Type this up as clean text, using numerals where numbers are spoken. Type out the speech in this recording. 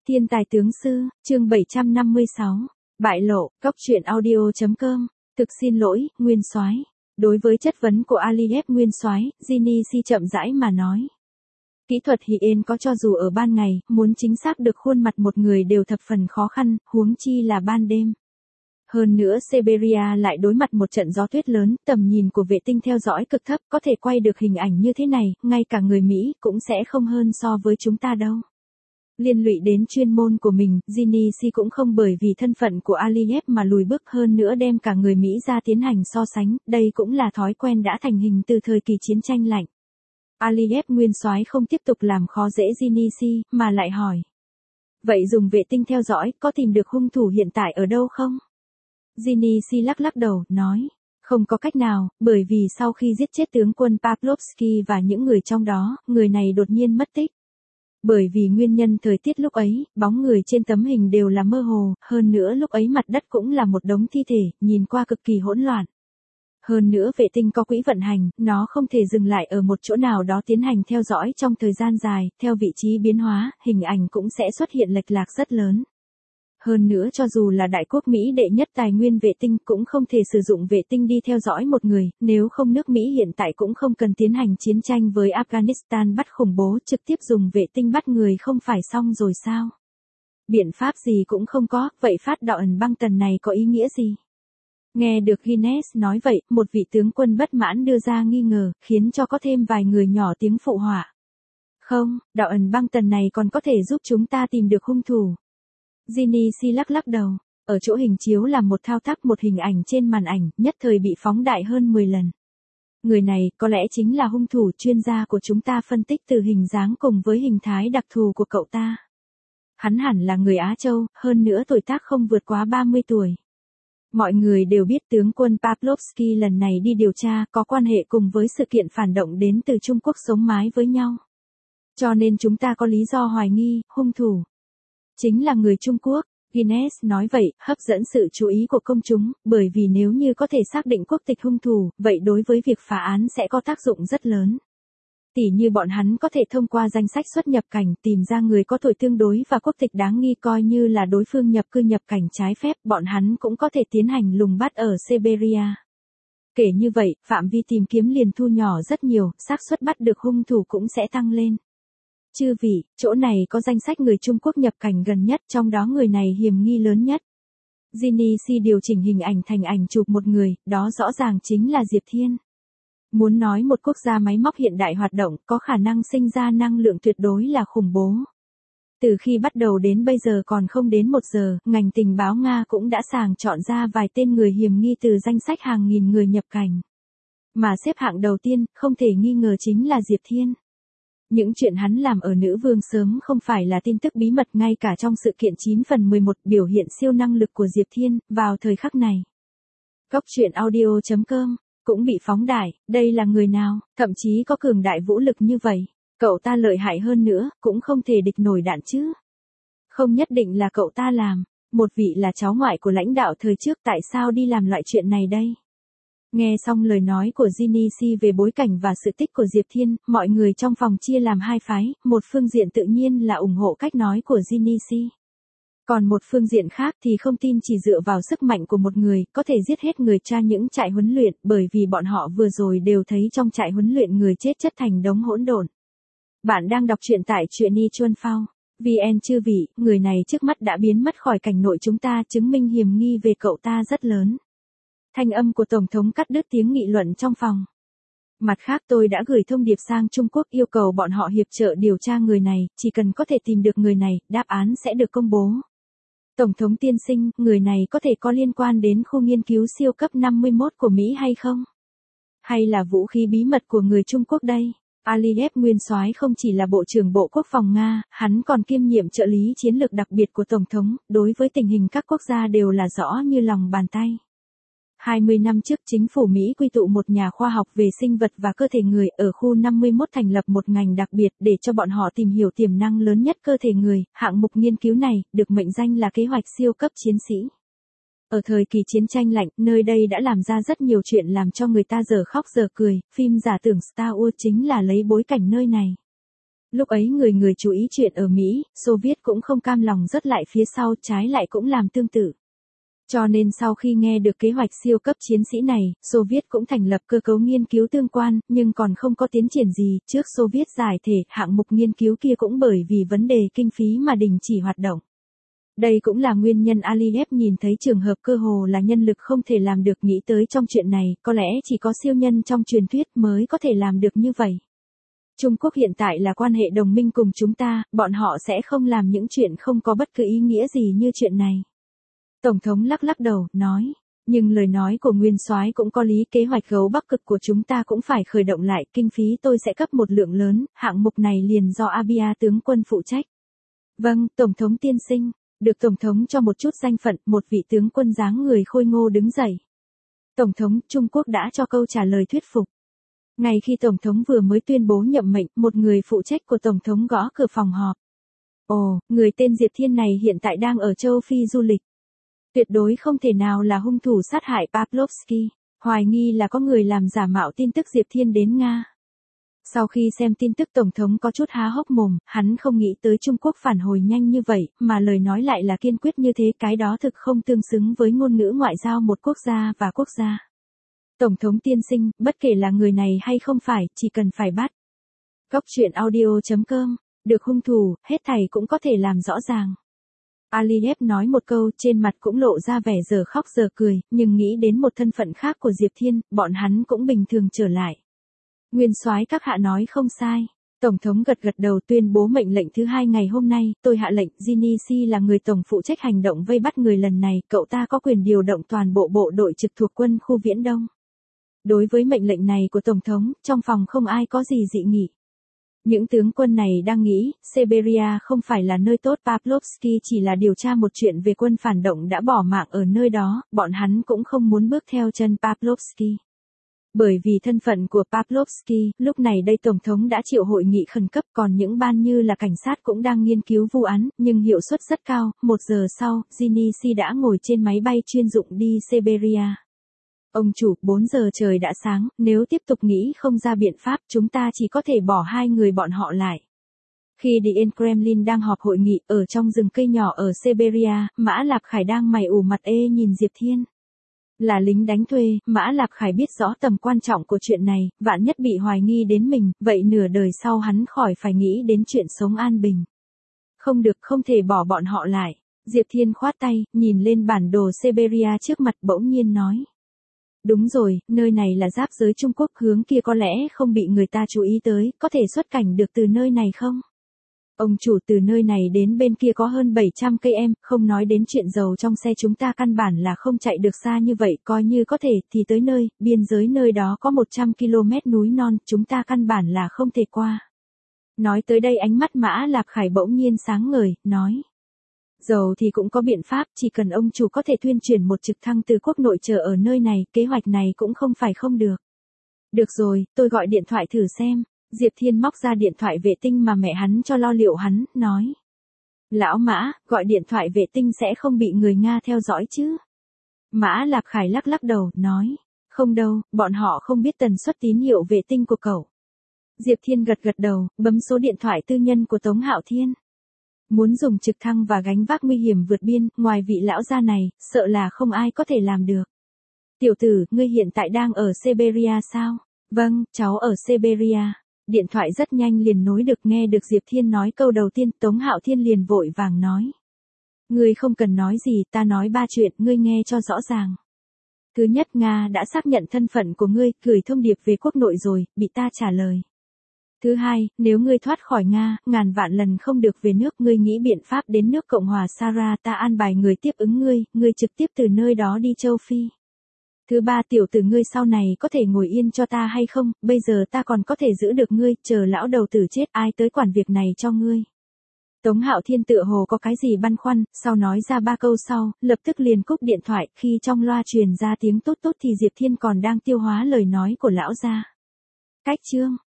Thiên tài tướng sư, chương 756. Bại lộ, Cóc truyện audio.com. Thực xin lỗi, Nguyên Soái. Đối với chất vấn của Aliyev Nguyên Soái, Jinny Si chậm rãi mà nói. Kỹ thuật Hien có cho dù ở ban ngày, muốn chính xác được khuôn mặt một người đều thập phần khó khăn, huống chi là ban đêm. Hơn nữa Siberia lại đối mặt một trận gió tuyết lớn, tầm nhìn của vệ tinh theo dõi cực thấp, có thể quay được hình ảnh như thế này, ngay cả người Mỹ cũng sẽ không hơn so với chúng ta đâu. Liên lụy đến chuyên môn của mình, Jinny Si cũng không bởi vì thân phận của Aliyev mà lùi bước, hơn nữa đem cả người Mỹ ra tiến hành so sánh, đây cũng là thói quen đã thành hình từ thời kỳ chiến tranh lạnh. Aliyev Nguyên Soái không tiếp tục làm khó dễ Jinny Si, mà lại hỏi. Vậy dùng vệ tinh theo dõi, có tìm được hung thủ hiện tại ở đâu không? Jinny Si lắc lắc đầu, nói. Không có cách nào, bởi vì sau khi giết chết tướng quân Pavlovsky và những người trong đó, người này đột nhiên mất tích. Bởi vì nguyên nhân thời tiết lúc ấy, bóng người trên tấm hình đều là mơ hồ, hơn nữa lúc ấy mặt đất cũng là một đống thi thể, nhìn qua cực kỳ hỗn loạn. Hơn nữa vệ tinh có quỹ vận hành, nó không thể dừng lại ở một chỗ nào đó tiến hành theo dõi trong thời gian dài, theo vị trí biến hóa, hình ảnh cũng sẽ xuất hiện lệch lạc rất lớn. Hơn nữa cho dù là đại quốc Mỹ đệ nhất tài nguyên vệ tinh cũng không thể sử dụng vệ tinh đi theo dõi một người, nếu không nước Mỹ hiện tại cũng không cần tiến hành chiến tranh với Afghanistan bắt khủng bố, trực tiếp dùng vệ tinh bắt người không phải xong rồi sao? Biện pháp gì cũng không có, vậy phát đòn băng tần này có ý nghĩa gì? Nghe được Guinness nói vậy, một vị tướng quân bất mãn đưa ra nghi ngờ, khiến cho có thêm vài người nhỏ tiếng phụ họa. Không, đạo ẩn băng tần này còn có thể giúp chúng ta tìm được hung thủ. Jinny Si lắc lắc đầu, ở chỗ hình chiếu là một thao tác một hình ảnh trên màn ảnh, nhất thời bị phóng đại hơn 10 lần. Người này có lẽ chính là hung thủ, chuyên gia của chúng ta phân tích từ hình dáng cùng với hình thái đặc thù của cậu ta. Hắn hẳn là người Á Châu, hơn nữa tuổi tác không vượt quá 30 tuổi. Mọi người đều biết tướng quân Pavlovsky lần này đi điều tra có quan hệ cùng với sự kiện phản động đến từ Trung Quốc sống mái với nhau. Cho nên chúng ta có lý do hoài nghi, hung thủ chính là người Trung Quốc. Guinness nói vậy, hấp dẫn sự chú ý của công chúng, bởi vì nếu như có thể xác định quốc tịch hung thủ, vậy đối với việc phá án sẽ có tác dụng rất lớn. Tỉ như bọn hắn có thể thông qua danh sách xuất nhập cảnh tìm ra người có tuổi tương đối và quốc tịch đáng nghi, coi như là đối phương nhập cư nhập cảnh trái phép, bọn hắn cũng có thể tiến hành lùng bắt ở Siberia. Kể như vậy, phạm vi tìm kiếm liền thu nhỏ rất nhiều, xác suất bắt được hung thủ cũng sẽ tăng lên. Chư vị, chỗ này có danh sách người Trung Quốc nhập cảnh gần nhất, trong đó người này hiểm nghi lớn nhất. Jinny Si điều chỉnh hình ảnh thành ảnh chụp một người, đó rõ ràng chính là Diệp Thiên. Muốn nói một quốc gia máy móc hiện đại hoạt động, có khả năng sinh ra năng lượng tuyệt đối là khủng bố. Từ khi bắt đầu đến bây giờ còn không đến 1 giờ, ngành tình báo Nga cũng đã sàng chọn ra vài tên người hiểm nghi từ danh sách hàng nghìn người nhập cảnh. Mà xếp hạng đầu tiên, không thể nghi ngờ chính là Diệp Thiên. Những chuyện hắn làm ở Nữ Vương sớm không phải là tin tức bí mật, ngay cả trong sự kiện 9/11 biểu hiện siêu năng lực của Diệp Thiên, vào thời khắc này. Cóc truyện audio.com cũng bị phóng đại, đây là người nào, thậm chí có cường đại vũ lực như vậy. Cậu ta lợi hại hơn nữa, cũng không thể địch nổi đạn chứ. Không nhất định là cậu ta làm, một vị là cháu ngoại của lãnh đạo thời trước, tại sao đi làm loại chuyện này đây? Nghe xong lời nói của Jinny Si về bối cảnh và sự tích của Diệp Thiên, mọi người trong phòng chia làm hai phái, một phương diện tự nhiên là ủng hộ cách nói của Jinny Si. Còn một phương diện khác thì không tin chỉ dựa vào sức mạnh của một người, có thể giết hết người tra những trại huấn luyện, bởi vì bọn họ vừa rồi đều thấy trong trại huấn luyện người chết chất thành đống hỗn độn. Bạn đang đọc truyện tại truyện.y.chuan.phao.vn. Chư vị, người này trước mắt đã biến mất khỏi cảnh nội chúng ta, chứng minh hiểm nghi về cậu ta rất lớn. Thanh âm của Tổng thống cắt đứt tiếng nghị luận trong phòng. Mặt khác tôi đã gửi thông điệp sang Trung Quốc yêu cầu bọn họ hiệp trợ điều tra người này, chỉ cần có thể tìm được người này, đáp án sẽ được công bố. Tổng thống tiên sinh, người này có thể có liên quan đến khu nghiên cứu siêu cấp 51 của Mỹ hay không? Hay là vũ khí bí mật của người Trung Quốc đây? Aliyev Nguyên Soái không chỉ là Bộ trưởng Bộ Quốc phòng Nga, hắn còn kiêm nhiệm trợ lý chiến lược đặc biệt của Tổng thống, đối với tình hình các quốc gia đều là rõ như lòng bàn tay. 20 năm trước chính phủ Mỹ quy tụ một nhà khoa học về sinh vật và cơ thể người ở khu 51 thành lập một ngành đặc biệt để cho bọn họ tìm hiểu tiềm năng lớn nhất cơ thể người. Hạng mục nghiên cứu này được mệnh danh là kế hoạch siêu cấp chiến sĩ. Ở thời kỳ chiến tranh lạnh, nơi đây đã làm ra rất nhiều chuyện làm cho người ta giờ khóc giờ cười, phim giả tưởng Star Wars chính là lấy bối cảnh nơi này. Lúc ấy người người chú ý chuyện ở Mỹ, Xô Viết cũng không cam lòng rớt lại phía sau, trái lại cũng làm tương tự. Cho nên sau khi nghe được kế hoạch siêu cấp chiến sĩ này, Xô Viết cũng thành lập cơ cấu nghiên cứu tương quan, nhưng còn không có tiến triển gì, trước Xô Viết giải thể, hạng mục nghiên cứu kia cũng bởi vì vấn đề kinh phí mà đình chỉ hoạt động. Đây cũng là nguyên nhân Aliyev nhìn thấy trường hợp cơ hồ là nhân lực không thể làm được, nghĩ tới trong chuyện này, có lẽ chỉ có siêu nhân trong truyền thuyết mới có thể làm được như vậy. Trung Quốc hiện tại là quan hệ đồng minh cùng chúng ta, bọn họ sẽ không làm những chuyện không có bất cứ ý nghĩa gì như chuyện này. Tổng thống lắc lắc đầu, nói, nhưng lời nói của Nguyên Soái cũng có lý, kế hoạch gấu Bắc Cực của chúng ta cũng phải khởi động lại, kinh phí tôi sẽ cấp một lượng lớn, hạng mục này liền do Abia tướng quân phụ trách. Vâng, Tổng thống tiên sinh, được Tổng thống cho một chút danh phận, một vị tướng quân dáng người khôi ngô đứng dậy. Tổng thống, Trung Quốc đã cho câu trả lời thuyết phục. Ngay khi Tổng thống vừa mới tuyên bố nhậm mệnh, một người phụ trách của Tổng thống gõ cửa phòng họp. Ồ, người tên Diệp Thiên này hiện tại đang ở châu Phi du lịch. Tuyệt đối không thể nào là hung thủ sát hại Pavlovsky, hoài nghi là có người làm giả mạo tin tức Diệp Thiên đến Nga. Sau khi xem tin tức Tổng thống có chút há hốc mồm, hắn không nghĩ tới Trung Quốc phản hồi nhanh như vậy, mà lời nói lại là kiên quyết như thế, cái đó thực không tương xứng với ngôn ngữ ngoại giao một quốc gia và quốc gia. Tổng thống tiên sinh, bất kể là người này hay không phải, chỉ cần phải bắt. Góc truyện audio.com, được hung thủ, hết thảy cũng có thể làm rõ ràng. Aliyev nói một câu, trên mặt cũng lộ ra vẻ giờ khóc giờ cười, nhưng nghĩ đến một thân phận khác của Diệp Thiên, bọn hắn cũng bình thường trở lại. Nguyên Soái các hạ nói không sai. Tổng thống gật gật đầu, tuyên bố mệnh lệnh thứ 2 ngày hôm nay, tôi hạ lệnh, Jinisi là người tổng phụ trách hành động vây bắt người lần này, cậu ta có quyền điều động toàn bộ bộ đội trực thuộc quân khu Viễn Đông. Đối với mệnh lệnh này của Tổng thống, trong phòng không ai có gì dị nghị. Những tướng quân này đang nghĩ, Siberia không phải là nơi tốt, Pavlovsky chỉ là điều tra một chuyện về quân phản động đã bỏ mạng ở nơi đó, bọn hắn cũng không muốn bước theo chân Pavlovsky. Bởi vì thân phận của Pavlovsky, lúc này đây Tổng thống đã triệu hội nghị khẩn cấp, còn những ban như là cảnh sát cũng đang nghiên cứu vụ án, nhưng hiệu suất rất cao. 1 giờ sau, Jinisi đã ngồi trên máy bay chuyên dụng đi Siberia. Ông chủ, 4 giờ trời đã sáng, nếu tiếp tục nghĩ không ra biện pháp, chúng ta chỉ có thể bỏ 2 người bọn họ lại. Khi Điện Kremlin đang họp hội nghị, ở trong rừng cây nhỏ ở Siberia, Mã Lạp Khải đang mày ủ mặt nhìn Diệp Thiên. Là lính đánh thuê, Mã Lạp Khải biết rõ tầm quan trọng của chuyện này, vạn nhất bị hoài nghi đến mình, vậy nửa đời sau hắn khỏi phải nghĩ đến chuyện sống an bình. Không được, không thể bỏ bọn họ lại. Diệp Thiên khoát tay, nhìn lên bản đồ Siberia trước mặt bỗng nhiên nói. Đúng rồi, nơi này là giáp giới Trung Quốc, hướng kia có lẽ không bị người ta chú ý tới, có thể xuất cảnh được từ nơi này không? Ông chủ, từ nơi này đến bên kia có hơn 700 cây em, không nói đến chuyện dầu trong xe chúng ta căn bản là không chạy được xa như vậy, coi như có thể thì tới nơi, biên giới nơi đó có 100 km núi non, chúng ta căn bản là không thể qua. Nói tới đây ánh mắt Mã Lạp Khải bỗng nhiên sáng ngời, nói. Dầu thì cũng có biện pháp, chỉ cần ông chủ có thể tuyên truyền một trực thăng từ quốc nội chờ ở nơi này, kế hoạch này cũng không phải không được. Được rồi, tôi gọi điện thoại thử xem. Diệp Thiên móc ra điện thoại vệ tinh mà mẹ hắn cho lo liệu hắn, nói. Lão Mã, gọi điện thoại vệ tinh sẽ không bị người Nga theo dõi chứ? Mã Lạp Khải lắc lắc đầu, nói. Không đâu, bọn họ không biết tần suất tín hiệu vệ tinh của cậu. Diệp Thiên gật gật đầu, bấm số điện thoại tư nhân của Tống Hạo Thiên. Muốn dùng trực thăng và gánh vác nguy hiểm vượt biên, ngoài vị lão gia này, sợ là không ai có thể làm được. Tiểu tử, ngươi hiện tại đang ở Siberia sao? Vâng, cháu ở Siberia. Điện thoại rất nhanh liền nối được, nghe được Diệp Thiên nói câu đầu tiên, Tống Hạo Thiên liền vội vàng nói. Ngươi không cần nói gì, ta nói 3 chuyện, ngươi nghe cho rõ ràng. Thứ nhất, Nga đã xác nhận thân phận của ngươi, gửi thông điệp về quốc nội rồi, bị ta trả lời. Thứ hai, nếu ngươi thoát khỏi Nga, ngàn vạn lần không được về nước, ngươi nghĩ biện pháp đến nước Cộng hòa Sara, ta an bài người tiếp ứng ngươi trực tiếp từ nơi đó đi châu Phi. Thứ ba, tiểu tử ngươi sau này có thể ngồi yên cho ta hay không, bây giờ ta còn có thể giữ được ngươi, chờ lão đầu tử chết ai tới quản việc này cho ngươi. Tống Hạo Thiên tựa hồ có cái gì băn khoăn, sau nói ra 3 câu sau, lập tức liền cúp điện thoại, khi trong loa truyền ra tiếng tốt tốt thì Diệp Thiên còn đang tiêu hóa lời nói của lão gia. Cách chương